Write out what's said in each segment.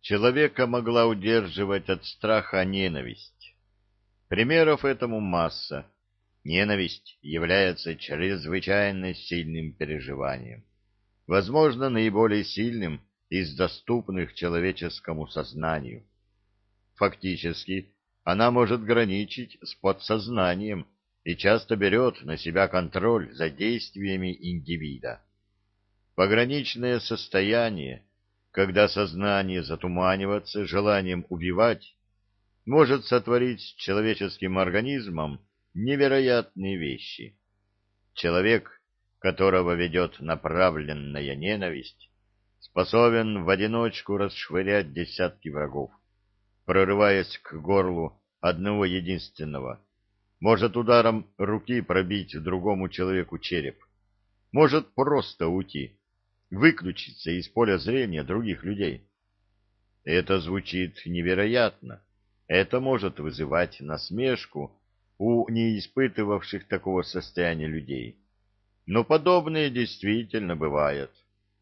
человека могла удерживать от страха ненависть. Примеров этому масса. Ненависть является чрезвычайно сильным переживанием, возможно, наиболее сильным из доступных человеческому сознанию. Фактически, она может граничить с подсознанием и часто берет на себя контроль за действиями индивида. Пограничное состояние, когда сознание затуманивается желанием убивать, может сотворить с человеческим организмом невероятные вещи. Человек, которого ведет направленная ненависть, способен в одиночку расшвырять десятки врагов, прорываясь к горлу одного единственного, может ударом руки пробить другому человеку череп, может просто уйти, выключиться из поля зрения других людей. Это звучит невероятно. Это может вызывать насмешку у не испытывавших такого состояния людей. Но подобное действительно бывает.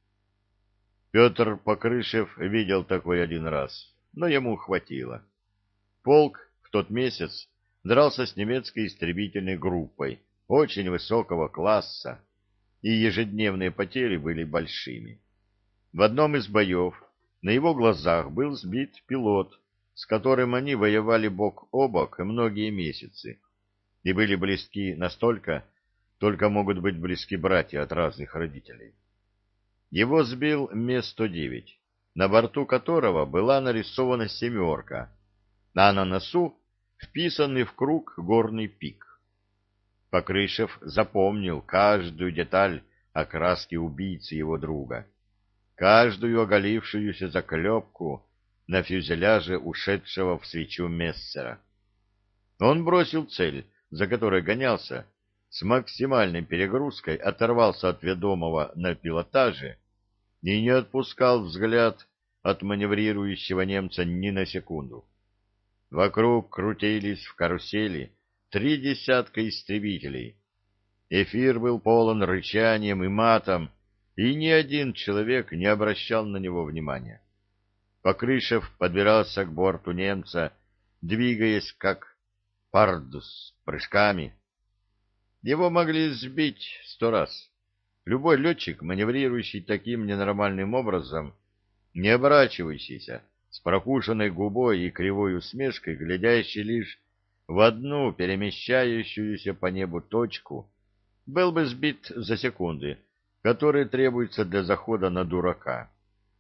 Петр Покрышев видел такой один раз, но ему хватило. Полк в тот месяц дрался с немецкой истребительной группой очень высокого класса, и ежедневные потери были большими. В одном из боев на его глазах был сбит пилот, с которым они воевали бок о бок многие месяцы, и были близки настолько, только могут быть близки братья от разных родителей. Его сбил Ме-109, на борту которого была нарисована семерка, а на носу вписанный в круг горный пик. Покрышев запомнил каждую деталь окраски убийцы его друга, каждую оголившуюся заклепку на фюзеляже ушедшего в свечу Мессера. Он бросил цель, за которой гонялся, с максимальной перегрузкой оторвался от ведомого на пилотаже и не отпускал взгляд от маневрирующего немца ни на секунду. Вокруг крутились в карусели 3 десятка истребителей. Эфир был полон рычанием и матом, и ни один человек не обращал на него внимания. Покрышев подбирался к борту немца, двигаясь как пардус прыжками. Его могли сбить 100 раз. Любой летчик, маневрирующий таким ненормальным образом, не оборачивающийся, с прокушенной губой и кривой усмешкой, глядящий лишь в одну перемещающуюся по небу точку, был бы сбит за секунды, которые требуются для захода на дурака.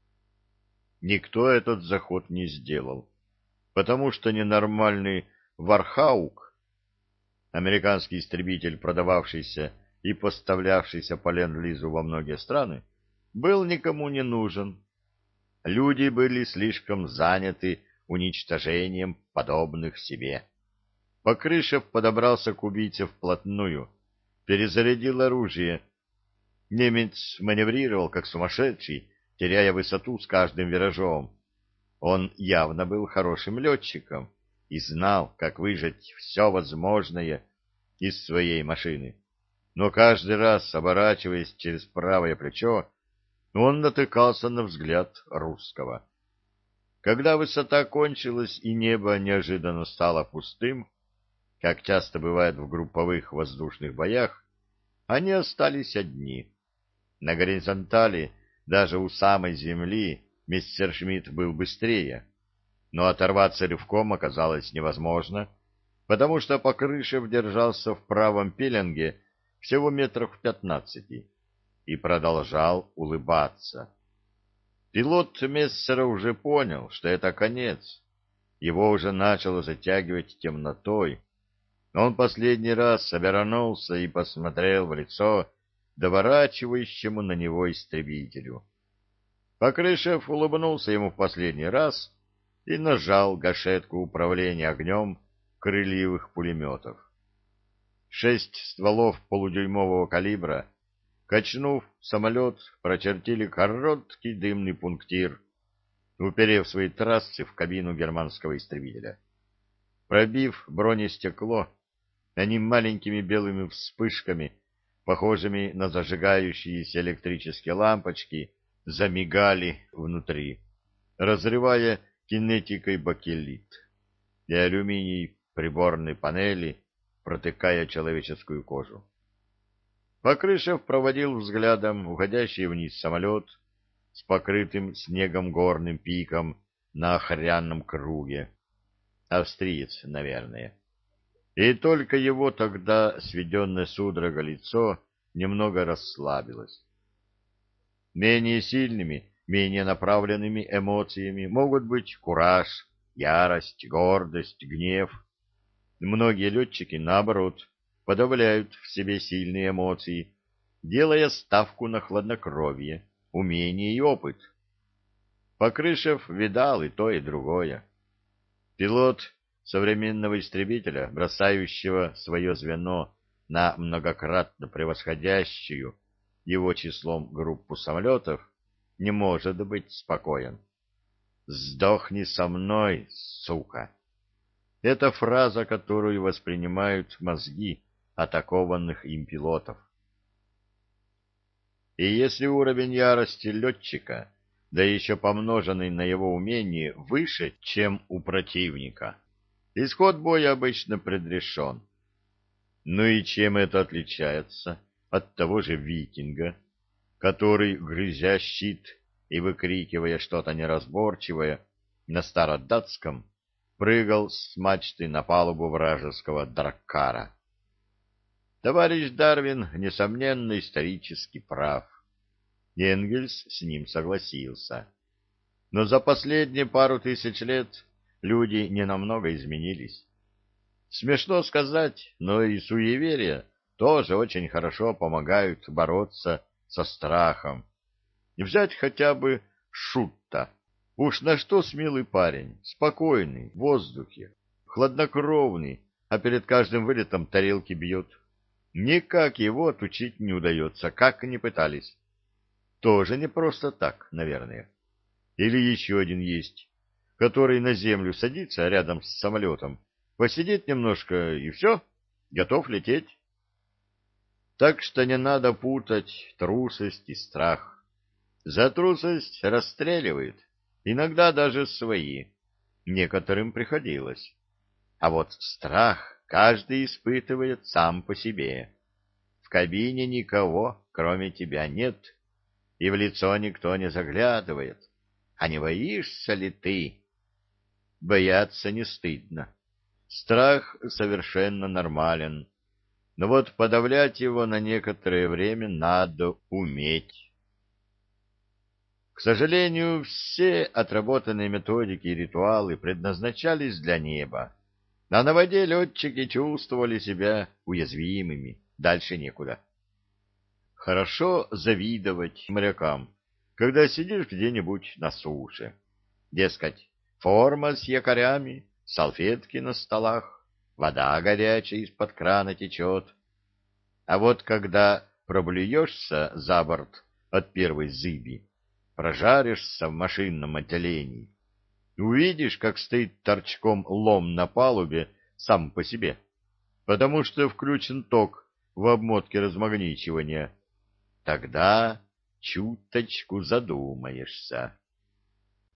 Никто этот заход не сделал, потому что ненормальный Вархаук, американский истребитель, продававшийся и поставлявшийся по ленд-лизу во многие страны, был никому не нужен. Люди были слишком заняты уничтожением подобных себе. Покрышев подобрался к убийце вплотную, перезарядил оружие. Немец маневрировал как сумасшедший, теряя высоту с каждым виражом. Он явно был хорошим летчиком и знал, как выжать все возможное из своей машины. Но каждый раз, оборачиваясь через правое плечо, он натыкался на взгляд русского. Когда высота кончилась и небо неожиданно стало пустым, как часто бывает в групповых воздушных боях, они остались одни. На горизонтали, даже у самой земли, Мессершмитт был быстрее, но оторваться рывком оказалось невозможно, потому что Покрышев держался в правом пеленге всего метров 15 и продолжал улыбаться. Пилот Мессера уже понял, что это конец. Его уже начало затягивать темнотой. Он последний раз обернулся и посмотрел в лицо доворачивающему на него истребителю. Покрышев улыбнулся ему в последний раз и нажал гашетку управления огнем крыльевых пулеметов. 6 стволов полудюймового калибра, качнув самолет, прочертили короткий дымный пунктир, уперев свои трассы в кабину германского истребителя. Пробив бронестекло, они маленькими белыми вспышками, похожими на зажигающиеся электрические лампочки, замигали внутри. разрывая кинетикой бакелит, и алюминий приборной панели, протыкая человеческую кожу. Покрышев проводил взглядом уходящий вниз самолет с покрытым снегом горным пиком на охряном круге. Австриец, наверное. И только его тогда сведенное судорога лицо немного расслабилось. Менее сильными, менее направленными эмоциями могут быть кураж, ярость, гордость, гнев. Многие летчики, наоборот, подавляют в себе сильные эмоции, делая ставку на хладнокровие, умение и опыт. Покрышев видал и то, и другое. Пилот современного истребителя, бросающего свое звено на многократно превосходящую его числом группу самолетов, не может быть спокоен. «Сдохни со мной, сука!» Это фраза, которую воспринимают мозги атакованных им пилотов. И если уровень ярости летчика, да еще помноженный на его умение, выше, чем у противника, исход боя обычно предрешен. Ну и чем это отличается от того же викинга, который, грызя щит и выкрикивая что-то неразборчивое на стародатском, прыгал с мачты на палубу вражеского драккара? Товарищ Дарвин, несомненно, исторически прав. Энгельс с ним согласился. Но за последние пару тысяч лет люди ненамного изменились. Смешно сказать, но и суеверия тоже очень хорошо помогают бороться со страхом. Взять хотя бы Шутта. Уж на что смелый парень, спокойный, в воздухе, хладнокровный, а перед каждым вылетом тарелки бьет. Никак его отучить не удается, как ни пытались. Тоже не просто так, наверное. Или еще один есть, который на землю садится рядом с самолетом, посидит немножко и все, готов лететь. Так что не надо путать трусость и страх. За трусость расстреливают, иногда даже свои. Некоторым приходилось. А вот страх каждый испытывает сам по себе. В кабине никого, кроме тебя, нет, и в лицо никто не заглядывает. А не боишься ли ты? Бояться не стыдно. Страх совершенно нормален. Но вот подавлять его на некоторое время надо уметь. К сожалению, все отработанные методики и ритуалы предназначались для неба, а на воде летчики чувствовали себя уязвимыми, дальше некуда. Хорошо завидовать морякам, когда сидишь где-нибудь на суше. Дескать, форма с якорями, салфетки на столах, вода горячая из-под крана течет. А вот когда проблюешься за борт от первой зыби, прожаришься в машинном отделении, увидишь, как стоит торчком лом на палубе сам по себе, потому что включен ток в обмотке размагничивания, тогда чуточку задумаешься.